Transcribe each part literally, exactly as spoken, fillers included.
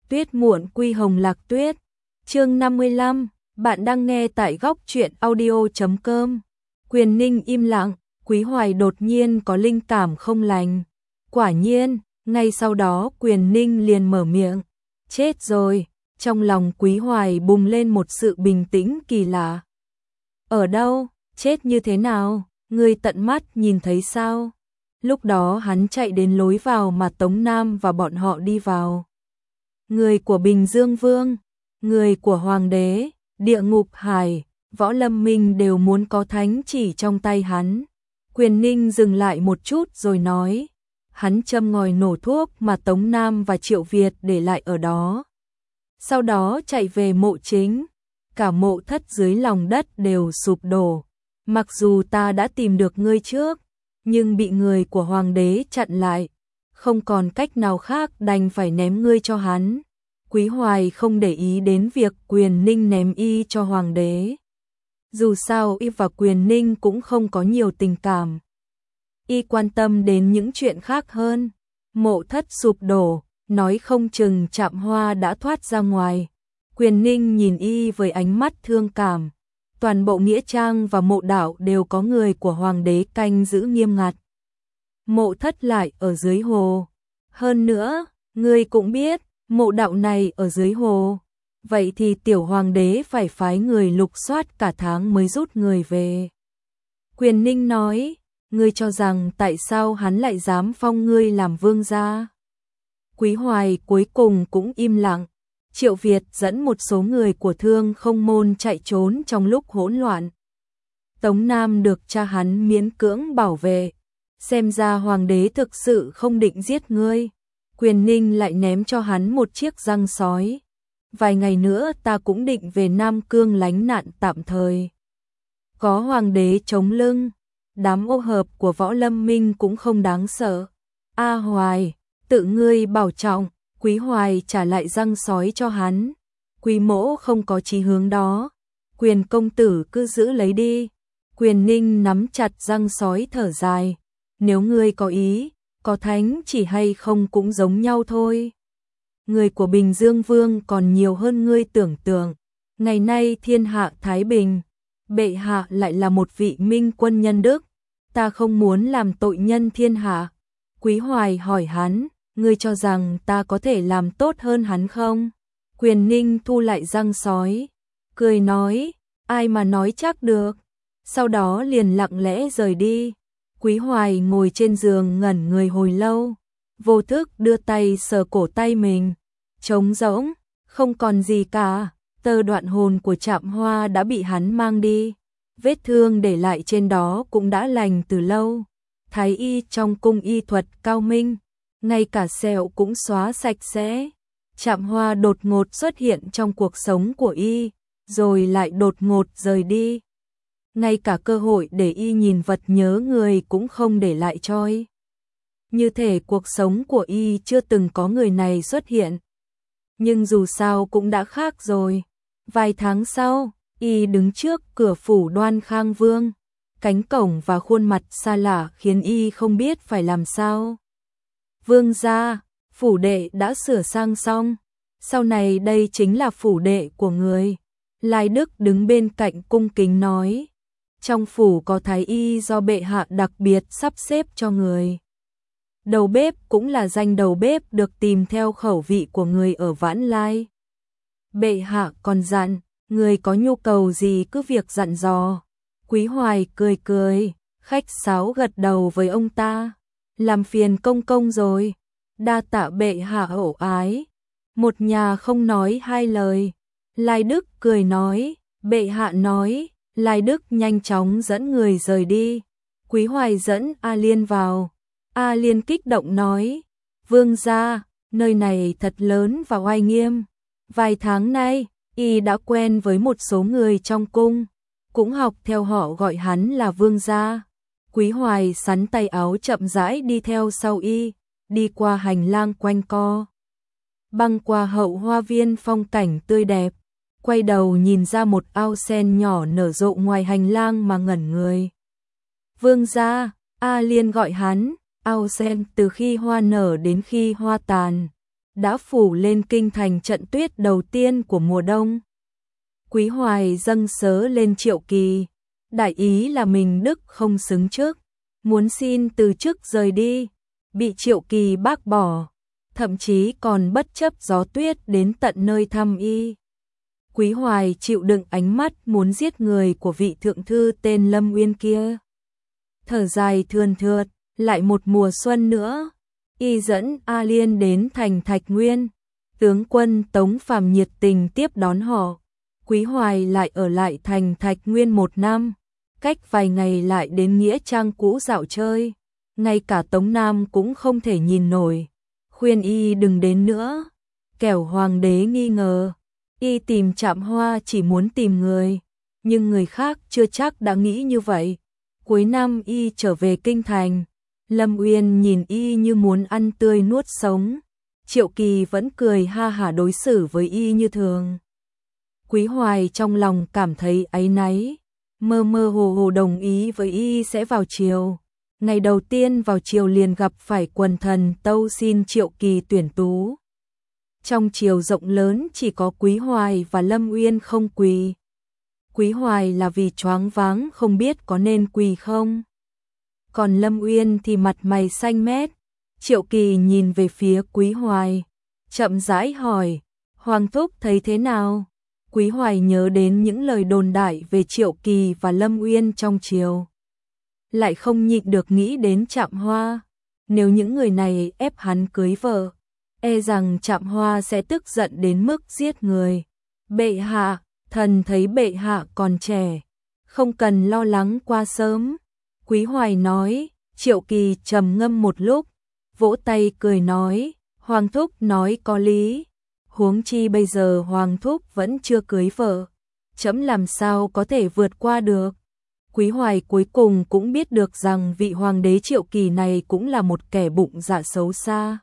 Tuyết muộn quy hồng lạc tuyết. Chương năm mươi lăm, bạn đang nghe tại góc truyện audio chấm com. Quyền Ninh im lặng, Quý Hoài đột nhiên có linh cảm không lành. Quả nhiên, ngay sau đó Quyền Ninh liền mở miệng. Chết rồi, trong lòng Quý Hoài bùng lên một sự bình tĩnh kỳ lạ. Ở đâu, chết như thế nào, ngươi tận mắt nhìn thấy sao? Lúc đó hắn chạy đến lối vào mà Tống Nam và bọn họ đi vào. Người của Bình Dương Vương, người của Hoàng đế, Địa Ngục Hải, Võ Lâm Minh đều muốn có thánh chỉ trong tay hắn. Quyền Ninh dừng lại một chút rồi nói, hắn châm ngòi nổ thuốc mà Tống Nam và Triệu Việt để lại ở đó. Sau đó chạy về mộ chính, cả mộ thất dưới lòng đất đều sụp đổ. Mặc dù ta đã tìm được ngươi trước, nhưng bị người của Hoàng đế chặn lại, không còn cách nào khác đành phải ném ngươi cho hắn. Quý Hoài không để ý đến việc Quyền Ninh ném y cho Hoàng đế. Dù sao y và Quyền Ninh cũng không có nhiều tình cảm. Y quan tâm đến những chuyện khác hơn. Mộ thất sụp đổ, nói không chừng Trạm Hoa đã thoát ra ngoài. Quyền Ninh nhìn y với ánh mắt thương cảm. Toàn bộ nghĩa trang và mộ đạo đều có người của Hoàng đế canh giữ nghiêm ngặt. Mộ thất lại ở dưới hồ. Hơn nữa, ngươi cũng biết, mộ đạo này ở dưới hồ. Vậy thì tiểu Hoàng đế phải phái người lục soát cả tháng mới rút người về. Quyền Ninh nói, ngươi cho rằng tại sao hắn lại dám phong ngươi làm vương gia? Quý Hoài cuối cùng cũng im lặng. Triệu Việt dẫn một số người của Thương Không Môn chạy trốn trong lúc hỗn loạn. Tống Nam được cha hắn miễn cưỡng bảo vệ. Xem ra Hoàng đế thực sự không định giết ngươi. Quyền Ninh lại ném cho hắn một chiếc răng sói. Vài ngày nữa ta cũng định về Nam Cương lánh nạn tạm thời. Có Hoàng đế chống lưng, đám ô hợp của Võ Lâm Minh cũng không đáng sợ. A Hoài, tự ngươi bảo trọng. Quý Hoài trả lại răng sói cho hắn. Quý mỗ không có chí hướng đó. Quyền công tử cứ giữ lấy đi. Quyền Ninh nắm chặt răng sói thở dài. Nếu ngươi có ý, có thánh chỉ hay không cũng giống nhau thôi. Người của Bình Dương Vương còn nhiều hơn ngươi tưởng tượng. Ngày nay thiên hạ thái bình. Bệ hạ lại là một vị minh quân nhân đức. Ta không muốn làm tội nhân thiên hạ. Quý Hoài hỏi hắn, ngươi cho rằng ta có thể làm tốt hơn hắn không? Quyền Ninh thu lại răng sói, cười nói, ai mà nói chắc được. Sau đó liền lặng lẽ rời đi. Quý Hoài ngồi trên giường ngẩn người hồi lâu, vô thức đưa tay sờ cổ tay mình, trống rỗng, không còn gì cả. Tơ đoạn hồn của Trạm Hoa đã bị hắn mang đi, vết thương để lại trên đó cũng đã lành từ lâu. Thái y trong cung y thuật cao minh, ngay cả sẹo cũng xóa sạch sẽ. Trạm Hoa đột ngột xuất hiện trong cuộc sống của y, rồi lại đột ngột rời đi. Ngay cả cơ hội để y nhìn vật nhớ người cũng không để lại cho y. Như thể cuộc sống của y chưa từng có người này xuất hiện. Nhưng dù sao cũng đã khác rồi. Vài tháng sau, y đứng trước cửa phủ Đoan Khang Vương. Cánh cổng và khuôn mặt xa lạ khiến y không biết phải làm sao. Vương gia, phủ đệ đã sửa sang xong. Sau này đây chính là phủ đệ của người. Lai Đức đứng bên cạnh cung kính nói. Trong phủ có thái y do bệ hạ đặc biệt sắp xếp cho người. Đầu bếp cũng là danh đầu bếp được tìm theo khẩu vị của người ở Vãn Lai. Bệ hạ còn dặn, người có nhu cầu gì cứ việc dặn dò. Quý Hoài cười cười, khách sáo gật đầu với ông ta. Làm phiền công công rồi, đa tạ bệ hạ hậu ái. Một nhà không nói hai lời. Lai Đức cười nói, bệ hạ nói. Lai Đức nhanh chóng dẫn người rời đi. Quý Hoài dẫn A Liên vào. A Liên kích động nói, vương gia, nơi này thật lớn và oai nghiêm. Vài tháng nay, y đã quen với một số người trong cung, cũng học theo họ gọi hắn là vương gia. Quý Hoài sắn tay áo chậm rãi đi theo sau y, đi qua hành lang quanh co, băng qua hậu hoa viên phong cảnh tươi đẹp, quay đầu nhìn ra một ao sen nhỏ nở rộ ngoài hành lang mà ngẩn người. Vương gia, A Liên gọi hắn, ao sen từ khi hoa nở đến khi hoa tàn, đã phủ lên kinh thành trận tuyết đầu tiên của mùa đông. Quý Hoài dâng sớ lên Triệu Kỳ, đại ý là mình đức không xứng chức, muốn xin từ chức rời đi, bị Triệu Kỳ bác bỏ, thậm chí còn bất chấp gió tuyết đến tận nơi thăm y. Quý Hoài chịu đựng ánh mắt muốn giết người của vị thượng thư tên Lâm Uyên kia. Thở dài thườn thượt, lại một mùa xuân nữa, y dẫn A Liên đến thành Thạch Nguyên, tướng quân Tống Phàm nhiệt tình tiếp đón họ. Quý Hoài lại ở lại thành Thạch Nguyên một năm, cách vài ngày lại đến nghĩa trang cũ dạo chơi, ngay cả Tống Nam cũng không thể nhìn nổi, khuyên y đừng đến nữa, kẻo hoàng đế nghi ngờ. Y tìm Trạm Hoa chỉ muốn tìm người, nhưng người khác chưa chắc đã nghĩ như vậy. Cuối năm y trở về kinh thành, Lâm Uyên nhìn y như muốn ăn tươi nuốt sống, Triệu Kỳ vẫn cười ha hả đối xử với y như thường. Quý Hoài trong lòng cảm thấy áy náy, mơ mơ hồ hồ đồng ý với y sẽ vào triều. Ngày đầu tiên vào triều liền gặp phải quần thần tâu xin Triệu Kỳ tuyển tú. Trong triều rộng lớn chỉ có Quý Hoài và Lâm Uyên không quỳ. Quý Hoài là vì choáng váng không biết có nên quỳ không. Còn Lâm Uyên thì mặt mày xanh mét. Triệu Kỳ nhìn về phía Quý Hoài, chậm rãi hỏi, Hoàng thúc thấy thế nào? Quý Hoài nhớ đến những lời đồn đại về Triệu Kỳ và Lâm Uyên trong triều, lại không nhịn được nghĩ đến Trạm Hoa. Nếu những người này ép hắn cưới vợ, e rằng Trạm Hoa sẽ tức giận đến mức giết người. Bệ hạ, thần thấy bệ hạ còn trẻ, không cần lo lắng qua sớm. Quý Hoài nói. Triệu Kỳ trầm ngâm một lúc, vỗ tay cười nói, Hoàng thúc nói có lý. Huống chi bây giờ Hoàng thúc vẫn chưa cưới vợ, trẫm làm sao có thể vượt qua được. Quý Hoài cuối cùng cũng biết được rằng vị hoàng đế Triệu Kỳ này cũng là một kẻ bụng dạ xấu xa.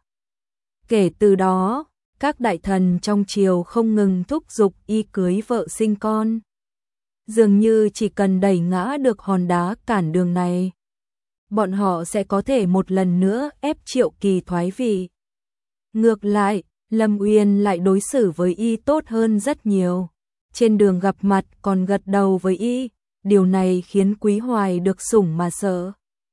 Kể từ đó, các đại thần trong triều không ngừng thúc giục y cưới vợ sinh con. Dường như chỉ cần đẩy ngã được hòn đá cản đường này, bọn họ sẽ có thể một lần nữa ép Triệu Kỳ thoái vị. Ngược lại, Lâm Uyên lại đối xử với y tốt hơn rất nhiều. Trên đường gặp mặt còn gật đầu với y, điều này khiến Quý Hoài được sủng mà sợ.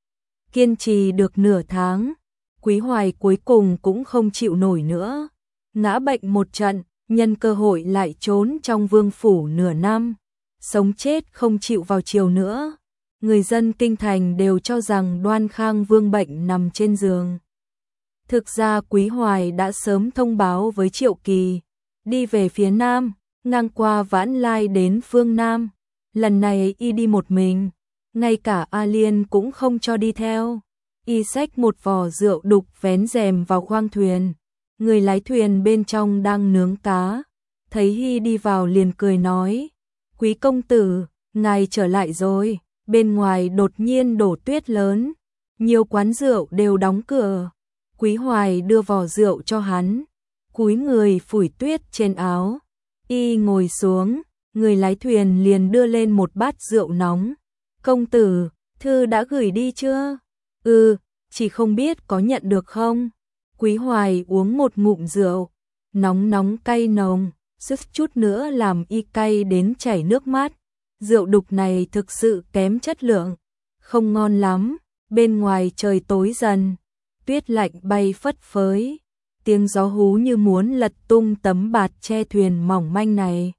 Kiên trì được nửa tháng, Quý Hoài cuối cùng cũng không chịu nổi nữa, ngã bệnh một trận, nhân cơ hội lại trốn trong vương phủ nửa năm, sống chết không chịu vào triều nữa. Người dân kinh thành đều cho rằng Đoan Khang Vương bệnh nằm trên giường. Thực ra Quý Hoài đã sớm thông báo với Triệu Kỳ, đi về phía Nam, ngang qua Vãn Lai đến phương Nam. Lần này y đi một mình, ngay cả A Liên cũng không cho đi theo. Y xách một vò rượu đục vén rèm vào khoang thuyền. Người lái thuyền bên trong đang nướng cá, thấy y đi vào liền cười nói, Quý công tử, ngài trở lại rồi. Bên ngoài đột nhiên đổ tuyết lớn, nhiều quán rượu đều đóng cửa. Quý Hoài đưa vò rượu cho hắn, cúi người phủi tuyết trên áo. Y ngồi xuống, người lái thuyền liền đưa lên một bát rượu nóng. Công tử, thư đã gửi đi chưa? Ừ, chỉ không biết có nhận được không? Quý Hoài uống một ngụm rượu, nóng nóng cay nồng, sức chút nữa làm y cay đến chảy nước mắt. Rượu đục này thực sự kém chất lượng, không ngon lắm. Bên ngoài trời tối dần, tuyết lạnh bay phất phới, tiếng gió hú như muốn lật tung tấm bạt che thuyền mỏng manh này.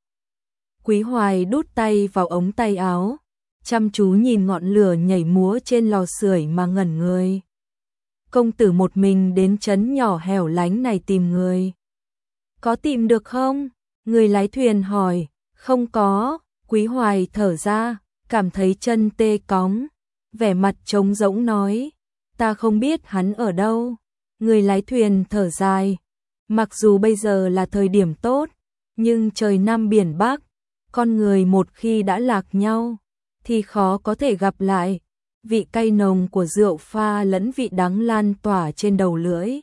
Quý Hoài đút tay vào ống tay áo, chăm chú nhìn ngọn lửa nhảy múa trên lò sưởi mà ngẩn người. Công tử một mình đến trấn nhỏ hẻo lánh này tìm người. Có tìm được không? Người lái thuyền hỏi. Không có. Quý Hoài thở ra, cảm thấy chân tê cóng, vẻ mặt trống rỗng nói, ta không biết hắn ở đâu. Người lái thuyền thở dài, mặc dù bây giờ là thời điểm tốt, nhưng trời Nam biển Bắc, con người một khi đã lạc nhau, thì khó có thể gặp lại. Vị cay nồng của rượu pha lẫn vị đắng lan tỏa trên đầu lưỡi.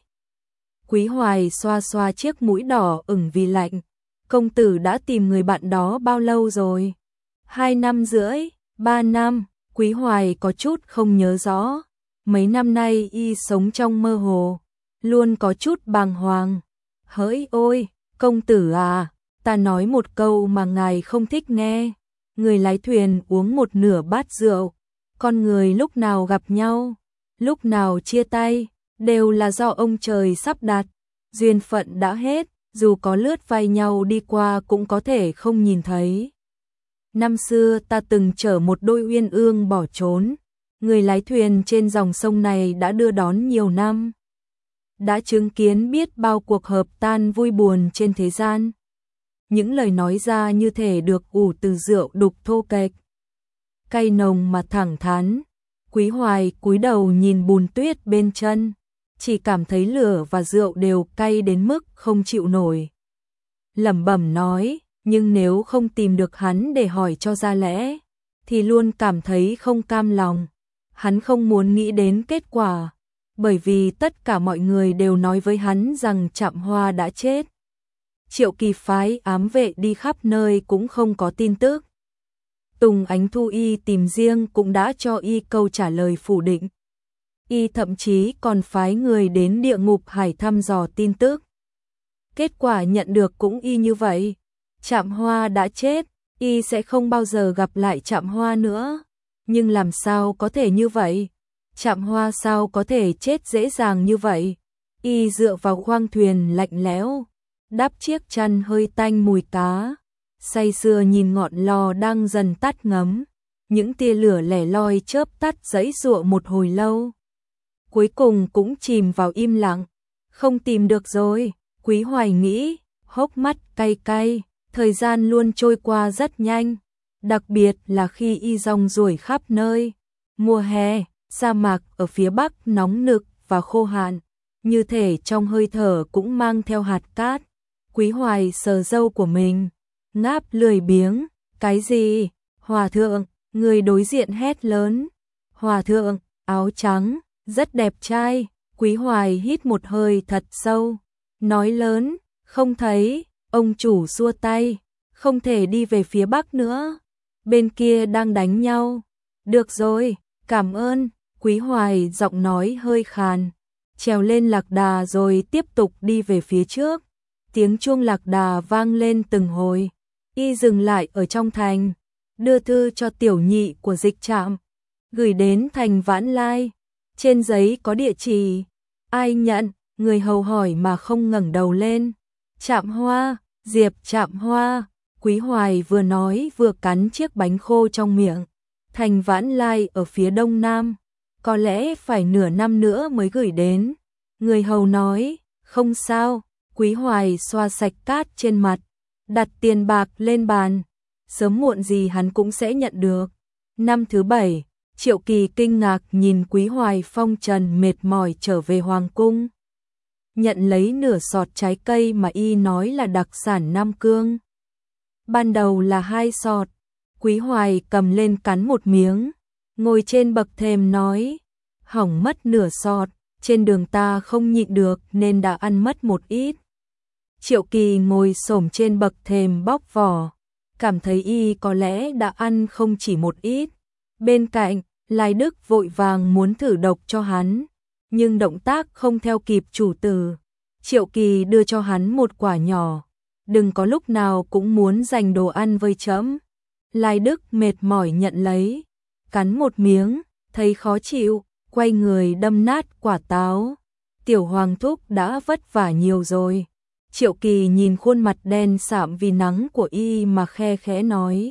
Quý Hoài xoa xoa chiếc mũi đỏ ửng vì lạnh. Công tử đã tìm người bạn đó bao lâu rồi? Hai năm rưỡi, ba năm, Quý Hoài có chút không nhớ rõ. Mấy năm nay y sống trong mơ hồ, luôn có chút bàng hoàng. Hỡi ôi, công tử à, ta nói một câu mà ngài không thích nghe. Người lái thuyền uống một nửa bát rượu, con người lúc nào gặp nhau, lúc nào chia tay, đều là do ông trời sắp đặt. Duyên phận đã hết, dù có lướt vai nhau đi qua cũng có thể không nhìn thấy. Năm xưa ta từng chở một đôi uyên ương bỏ trốn, người lái thuyền trên dòng sông này đã đưa đón nhiều năm. Đã chứng kiến biết bao cuộc hợp tan vui buồn trên thế gian. Những lời nói ra như thể được ủ từ rượu đục thô kệch, cay nồng mà thẳng thắn. Quý Hoài cúi đầu nhìn bùn tuyết bên chân, chỉ cảm thấy lửa và rượu đều cay đến mức không chịu nổi. Lẩm bẩm nói, nhưng nếu không tìm được hắn để hỏi cho ra lẽ, thì luôn cảm thấy không cam lòng. Hắn không muốn nghĩ đến kết quả, bởi vì tất cả mọi người đều nói với hắn rằng Trạm Hoa đã chết. Triệu Kỳ phái ám vệ đi khắp nơi cũng không có tin tức. Tùng Ánh Thu y tìm riêng cũng đã cho y câu trả lời phủ định. Y thậm chí còn phái người đến địa ngục hải thăm dò tin tức. Kết quả nhận được cũng y như vậy. Trạm Hoa đã chết, y sẽ không bao giờ gặp lại Trạm Hoa nữa. Nhưng làm sao có thể như vậy? Trạm Hoa sao có thể chết dễ dàng như vậy? Y dựa vào khoang thuyền lạnh lẽo, đắp chiếc chăn hơi tanh mùi cá, say sưa nhìn ngọn lò đang dần tắt ngấm. Những tia lửa lẻ loi chớp tắt giãy giụa một hồi lâu. Cuối cùng cũng chìm vào im lặng. Không tìm được rồi, Quý Hoài nghĩ, hốc mắt cay cay. Thời gian luôn trôi qua rất nhanh, đặc biệt là khi y rong ruổi khắp nơi. Mùa hè, sa mạc ở phía bắc nóng nực và khô hạn, như thể trong hơi thở cũng mang theo hạt cát. Quý Hoài sờ râu của mình, ngáp lười biếng. Cái gì? Hòa thượng, người đối diện hét lớn. Hòa thượng, áo trắng, rất đẹp trai. Quý Hoài hít một hơi thật sâu, nói lớn, không thấy. Ông chủ xua tay, không thể đi về phía bắc nữa. Bên kia đang đánh nhau. Được rồi, cảm ơn. Quý Hoài giọng nói hơi khàn, trèo lên lạc đà rồi tiếp tục đi về phía trước. Tiếng chuông lạc đà vang lên từng hồi. Y dừng lại ở trong thành, đưa thư cho tiểu nhị của dịch trạm, gửi đến thành Vãn Lai. Trên giấy có địa chỉ. Ai nhận? Người hầu hỏi mà không ngẩng đầu lên. Trạm Hoa, Diệp Trạm Hoa. Quý Hoài vừa nói vừa cắn chiếc bánh khô trong miệng. Thành Vãn Lai ở phía đông nam, có lẽ phải nửa năm nữa mới gửi đến. Người hầu nói, không sao. Quý Hoài xoa sạch cát trên mặt, đặt tiền bạc lên bàn. Sớm muộn gì hắn cũng sẽ nhận được. Năm thứ bảy, Triệu Kỳ kinh ngạc nhìn Quý Hoài phong trần mệt mỏi trở về hoàng cung, nhận lấy nửa sọt trái cây mà y nói là đặc sản Nam Cương. Ban đầu là hai sọt, Quý Hoài cầm lên cắn một miếng, ngồi trên bậc thềm nói, hỏng mất nửa sọt, trên đường ta không nhịn được nên đã ăn mất một ít. Triệu Kỳ ngồi xổm trên bậc thềm bóc vỏ, cảm thấy y có lẽ đã ăn không chỉ một ít. Bên cạnh, Lai Đức vội vàng muốn thử độc cho hắn, nhưng động tác không theo kịp chủ tử. Triệu Kỳ đưa cho hắn một quả nhỏ, đừng có lúc nào cũng muốn giành đồ ăn với trẫm. Lai Đức mệt mỏi nhận lấy, cắn một miếng, thấy khó chịu, quay người đâm nát quả táo. Tiểu Hoàng thúc đã vất vả nhiều rồi. Triệu Kỳ nhìn khuôn mặt đen sạm vì nắng của y mà khe khẽ nói,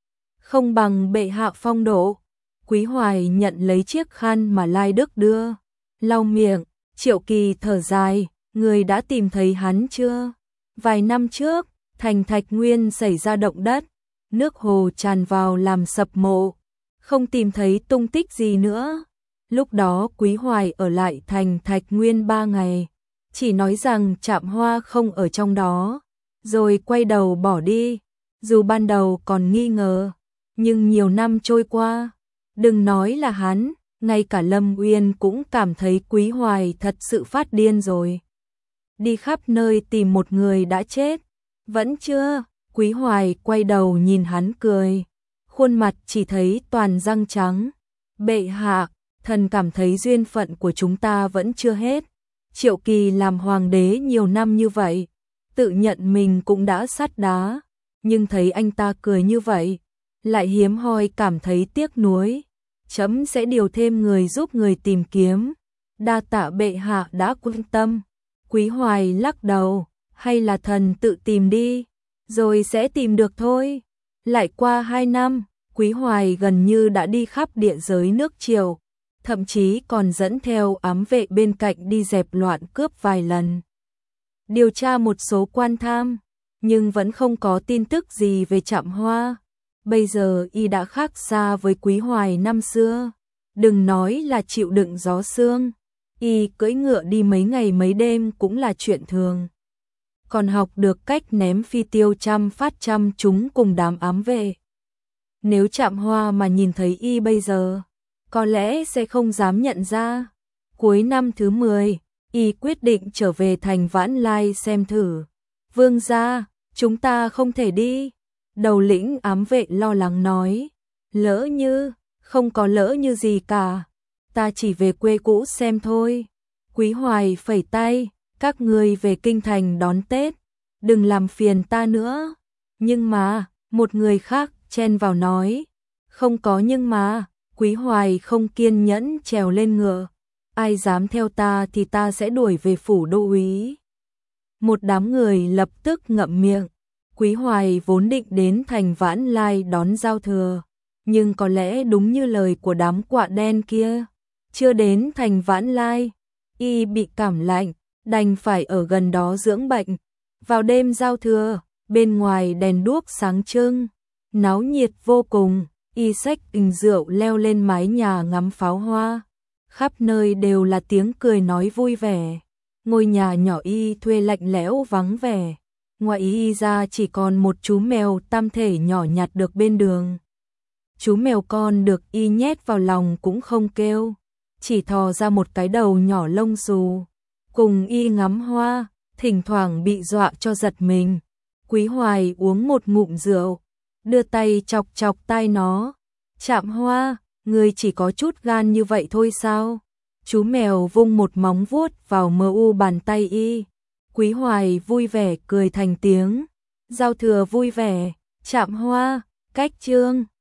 không bằng bệ hạ phong độ. Quý Hoài nhận lấy chiếc khăn mà Lai Đức đưa, lau miệng. Triệu Kỳ thở dài, người đã tìm thấy hắn chưa? Vài năm trước, thành Thạch Nguyên xảy ra động đất, nước hồ tràn vào làm sập mộ, không tìm thấy tung tích gì nữa. Lúc đó Quý Hoài ở lại thành Thạch Nguyên ba ngày, chỉ nói rằng Trạm Hoa không ở trong đó, rồi quay đầu bỏ đi. Dù ban đầu còn nghi ngờ, nhưng nhiều năm trôi qua, đừng nói là hắn, ngay cả Lâm Uyên cũng cảm thấy Quý Hoài thật sự phát điên rồi. Đi khắp nơi tìm một người đã chết, vẫn chưa. Quý Hoài quay đầu nhìn hắn cười, khuôn mặt chỉ thấy toàn răng trắng. Bệ hạ, thần cảm thấy duyên phận của chúng ta vẫn chưa hết. Triệu Kỳ làm hoàng đế nhiều năm như vậy, tự nhận mình cũng đã sắt đá, nhưng thấy anh ta cười như vậy, lại hiếm hoi cảm thấy tiếc nuối. Chấm sẽ điều thêm người giúp người tìm kiếm. Đa tạ bệ hạ đã quan tâm. Quý Hoài lắc đầu, hay là thần tự tìm đi, rồi sẽ tìm được thôi. Lại qua hai năm, Quý Hoài gần như đã đi khắp địa giới nước Triệu, thậm chí còn dẫn theo ám vệ bên cạnh đi dẹp loạn cướp vài lần. Điều tra một số quan tham, nhưng vẫn không có tin tức gì về Trạm Hoa. Bây giờ y đã khác xa với Quý Hoài năm xưa, đừng nói là chịu đựng gió sương, y cưỡi ngựa đi mấy ngày mấy đêm cũng là chuyện thường. Còn học được cách ném phi tiêu trăm phát trăm chúng cùng đám ám vệ. Nếu Trạm Hoa mà nhìn thấy y bây giờ, có lẽ sẽ không dám nhận ra. Cuối năm thứ mười, y quyết định trở về thành Vãn Lai xem thử. Vương gia, chúng ta không thể đi. Đầu lĩnh ám vệ lo lắng nói. Lỡ như, không có lỡ như gì cả. Ta chỉ về quê cũ xem thôi. Quý Hoài phẩy tay, các người về kinh thành đón Tết, đừng làm phiền ta nữa. Nhưng mà, một người khác chen vào nói. Không có nhưng mà, Quý Hoài không kiên nhẫn trèo lên ngựa. Ai dám theo ta thì ta sẽ đuổi về phủ đô úy. Một đám người lập tức ngậm miệng. Quý Hoài vốn định đến thành Vãn Lai đón giao thừa, nhưng có lẽ đúng như lời của đám quạ đen kia, chưa đến thành Vãn Lai, y bị cảm lạnh, đành phải ở gần đó dưỡng bệnh. Vào đêm giao thừa, bên ngoài đèn đuốc sáng trưng, náo nhiệt vô cùng, y xách bình rượu leo lên mái nhà ngắm pháo hoa. Khắp nơi đều là tiếng cười nói vui vẻ. Ngôi nhà nhỏ y thuê lạnh lẽo vắng vẻ. Ngoài y ra chỉ còn một chú mèo tam thể nhỏ nhặt được bên đường. Chú mèo con được y nhét vào lòng cũng không kêu, chỉ thò ra một cái đầu nhỏ lông xù. Cùng y ngắm hoa, thỉnh thoảng bị dọa cho giật mình. Quý Hoài uống một ngụm rượu, đưa tay chọc chọc tai nó. Trạm Hoa, người chỉ có chút gan như vậy thôi sao? Chú mèo vung một móng vuốt vào mờ u bàn tay y. Quý Hoài vui vẻ cười thành tiếng. Giao thừa vui vẻ, Trạm Hoa, cách chương.